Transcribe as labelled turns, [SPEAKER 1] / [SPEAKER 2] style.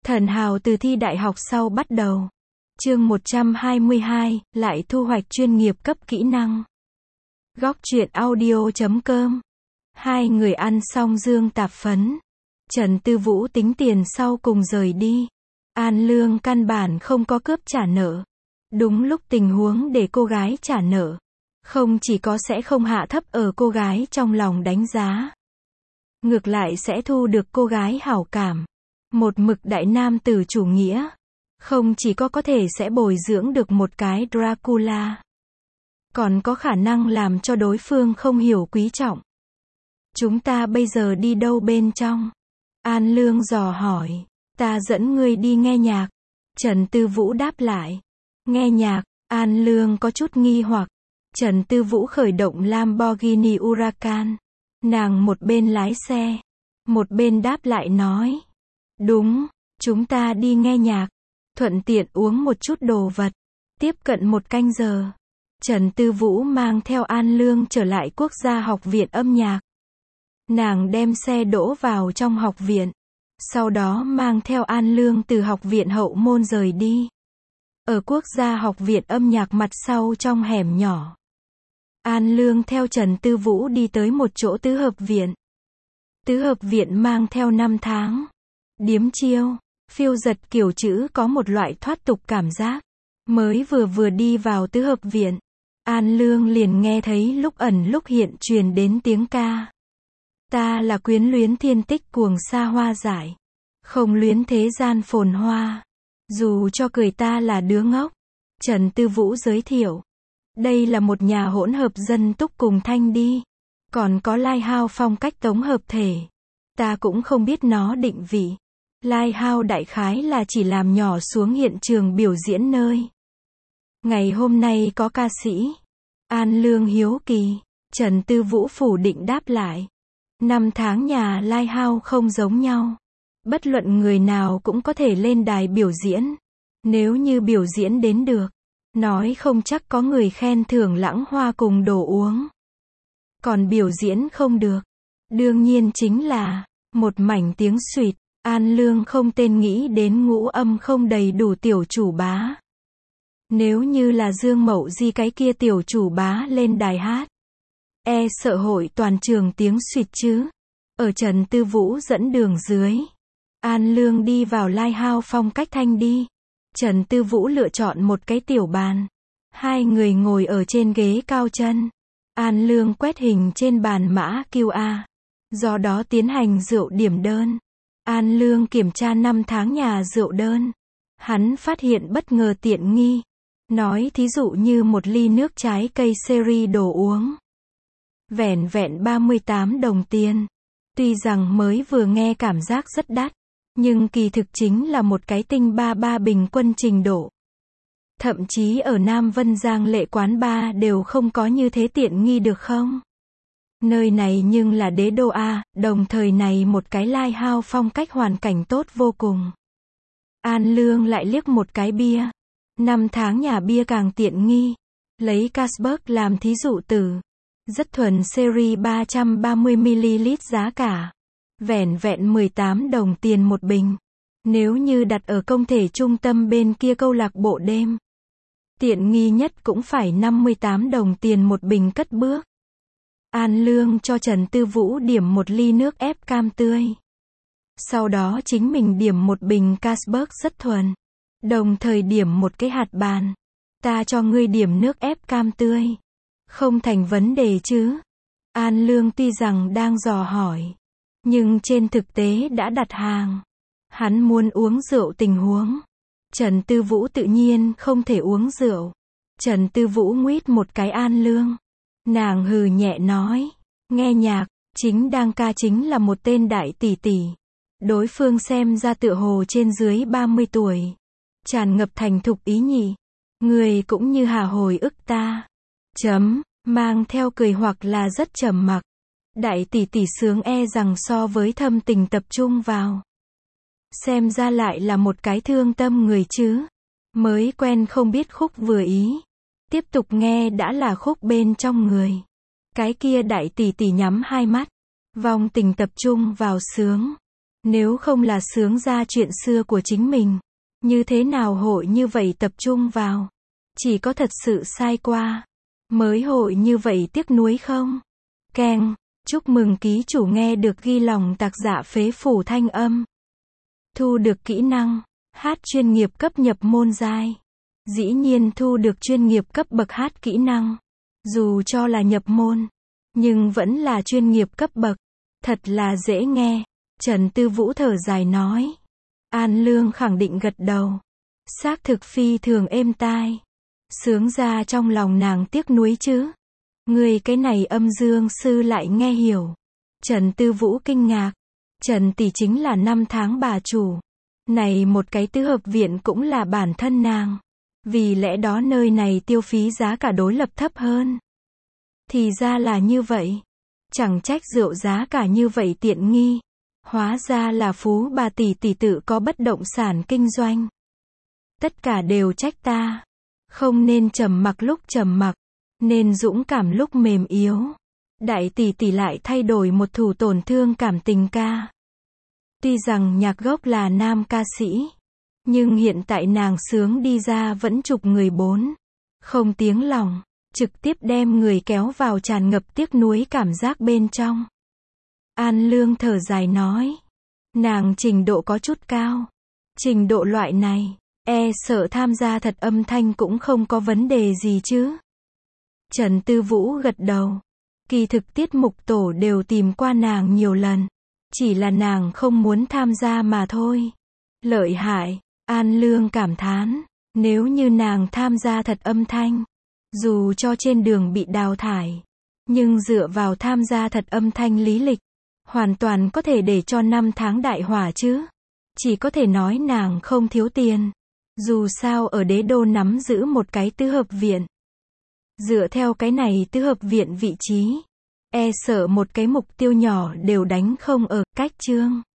[SPEAKER 1] Thần hào từ thi đại học sau bắt đầu. Chương 122, lại thu hoạch chuyên nghiệp cấp kỹ năng. Góc truyện audio.com. Hai người ăn xong dương tạp phấn. Trần Tư Vũ tính tiền sau cùng rời đi. An Lương căn bản không có cướp trả nợ. Đúng lúc tình huống để cô gái trả nợ. Không chỉ có sẽ không hạ thấp ở cô gái trong lòng đánh giá. Ngược lại sẽ thu được cô gái hảo cảm. Một mực đại nam tử chủ nghĩa. Không chỉ có thể sẽ bồi dưỡng được một cái Dracula. Còn có khả năng làm cho đối phương không hiểu quý trọng. Chúng ta bây giờ đi đâu bên trong? An Lương dò hỏi. Ta dẫn ngươi đi nghe nhạc. Trần Tư Vũ đáp lại. Nghe nhạc, An Lương có chút nghi hoặc. Trần Tư Vũ khởi động Lamborghini Huracan. Nàng một bên lái xe. Một bên đáp lại nói. Đúng, chúng ta đi nghe nhạc. Thuận tiện uống một chút đồ vật. Tiếp cận 1 canh giờ. Trần Tư Vũ mang theo An Lương trở lại Quốc gia học viện âm nhạc. Nàng đem xe đỗ vào trong học viện. Sau đó mang theo An Lương từ học viện hậu môn rời đi. Ở Quốc gia học viện âm nhạc mặt sau trong hẻm nhỏ. An Lương theo Trần Tư Vũ đi tới một chỗ tứ hợp viện. Tứ hợp viện mang theo 5 tháng. Điếm chiêu, phiêu giật kiểu chữ có một loại thoát tục cảm giác. Mới vừa đi vào tứ hợp viện. An Lương liền nghe thấy lúc ẩn lúc hiện truyền đến tiếng ca. Ta là quyến luyến thiên tích cuồng xa hoa dại. Không luyến thế gian phồn hoa. Dù cho cười ta là đứa ngốc. Trần Tư Vũ giới thiệu. Đây là một nhà hỗn hợp dân túc cùng thanh đi. Còn có Lighthouse phong cách tống hợp thể. Ta cũng không biết nó định vị. Lighthouse đại khái là chỉ làm nhỏ xuống hiện trường biểu diễn nơi. Ngày hôm nay có ca sĩ. An Lương hiếu kỳ. Trần Tư Vũ phủ định đáp lại. 5 tháng nhà Lighthouse không giống nhau. Bất luận người nào cũng có thể lên đài biểu diễn. Nếu như biểu diễn đến được. Nói không chắc có người khen thưởng lãng hoa cùng đồ uống. Còn biểu diễn không được. Đương nhiên chính là một mảnh tiếng xuýt. An Lương không tên nghĩ đến ngũ âm không đầy đủ tiểu chủ bá. Nếu như là Dương Mậu Di cái kia tiểu chủ bá lên đài hát. Sợ hội toàn trường tiếng xuýt chứ. Ở Trần Tư Vũ dẫn đường dưới. An Lương đi vào Lighthouse phong cách thanh đi. Trần Tư Vũ lựa chọn một cái tiểu bàn. Hai người ngồi ở trên ghế cao chân. An Lương quét hình trên bàn mã QR. Do đó tiến hành rượu điểm đơn. An Lương kiểm tra 5 tháng nhà rượu đơn. Hắn phát hiện bất ngờ tiện nghi. Nói thí dụ như một ly nước trái cây series đồ uống. Vẻn vẹn 38 đồng tiền. Tuy rằng mới vừa nghe cảm giác rất đắt. Nhưng kỳ thực chính là một cái tinh 33 bình quân trình độ. Thậm chí ở Nam Vân Giang Lệ quán bar đều không có như thế tiện nghi được không? Nơi này nhưng là đế đô A, đồng thời này một cái Lighthouse phong cách hoàn cảnh tốt vô cùng. An Lương lại liếc một cái bia. 5 tháng nhà bia càng tiện nghi. Lấy Carlsberg làm thí dụ từ. Rất thuần series 330ml giá cả. Vẻn vẹn 18 đồng tiền một bình. Nếu như đặt ở công thể trung tâm bên kia câu lạc bộ đêm. Tiện nghi nhất cũng phải 58 đồng tiền một bình cất bước. An Lương cho Trần Tư Vũ điểm một ly nước ép cam tươi. Sau đó chính mình điểm một bình Carlsberg rất thuần. Đồng thời điểm một cái hạt bàn. Ta cho ngươi điểm nước ép cam tươi. Không thành vấn đề chứ. An Lương tuy rằng đang dò hỏi. Nhưng trên thực tế đã đặt hàng. Hắn muốn uống rượu tình huống. Trần Tư Vũ tự nhiên không thể uống rượu. Trần Tư Vũ nguyết một cái An Lương. Nàng hừ nhẹ nói. Nghe nhạc, chính đang ca chính là một tên đại tỷ tỷ. Đối phương xem ra tựa hồ trên dưới 30 tuổi. Tràn ngập thành thục ý nhị. Người cũng như hà hồi ức ta. Mang theo cười hoặc là rất trầm mặc. Đại tỷ tỷ sướng rằng so với thâm tình tập trung vào. Xem ra lại là một cái thương tâm người chứ. Mới quen không biết khúc vừa ý. Tiếp tục nghe đã là khúc bên trong người. Cái kia đại tỷ tỷ nhắm hai mắt. Vong tình tập trung vào sướng. Nếu không là sướng ra chuyện xưa của chính mình, như thế nào hội như vậy tập trung vào. Chỉ có thật sự sai qua, mới hội như vậy tiếc nuối không? Keng, chúc mừng ký chủ nghe được ghi lòng tạc dạ phế phủ thanh âm. Thu được kỹ năng, hát chuyên nghiệp cấp nhập môn giai. Dĩ nhiên thu được chuyên nghiệp cấp bậc hát kỹ năng. Dù cho là nhập môn, nhưng vẫn là chuyên nghiệp cấp bậc. Thật là dễ nghe. Trần Tư Vũ thở dài nói. An Lương khẳng định gật đầu. Xác thực phi thường êm tai. Sướng ra trong lòng nàng tiếc nuối chứ. Người cái này âm dương sư lại nghe hiểu. Trần Tư Vũ kinh ngạc. Trần tỷ chính là 5 tháng bà chủ. Này một cái tứ hợp viện cũng là bản thân nàng. Vì lẽ đó nơi này tiêu phí giá cả đối lập thấp hơn. Thì ra là như vậy. Chẳng trách rượu giá cả như vậy tiện nghi. Hóa ra là phú bà tỷ tỷ tự có bất động sản kinh doanh. Tất cả đều trách ta. Không nên trầm mặc lúc trầm mặc. Nên dũng cảm lúc mềm yếu. Đại tỷ tỷ lại thay đổi một thủ tổn thương cảm tình ca. Tuy rằng nhạc gốc là nam ca sĩ. Nhưng hiện tại nàng sướng đi ra vẫn chụp người 4. Không tiếng lòng. Trực tiếp đem người kéo vào tràn ngập tiếc nuối cảm giác bên trong. An Lương thở dài nói. Nàng trình độ có chút cao. Trình độ loại này, sợ tham gia thật âm thanh cũng không có vấn đề gì chứ. Trần Tư Vũ gật đầu. Kỳ thực tiết mục tổ đều tìm qua nàng nhiều lần. Chỉ là nàng không muốn tham gia mà thôi. Lợi hại, An Lương cảm thán. Nếu như nàng tham gia thật âm thanh, dù cho trên đường bị đào thải, nhưng dựa vào tham gia thật âm thanh lý lịch, hoàn toàn có thể để cho 5 tháng đại hỏa chứ. Chỉ có thể nói nàng không thiếu tiền. Dù sao ở đế đô nắm giữ một cái tứ hợp viện. Dựa theo cái này tứ hợp viện vị trí, sợ một cái mục tiêu nhỏ đều đánh không ở cách chương.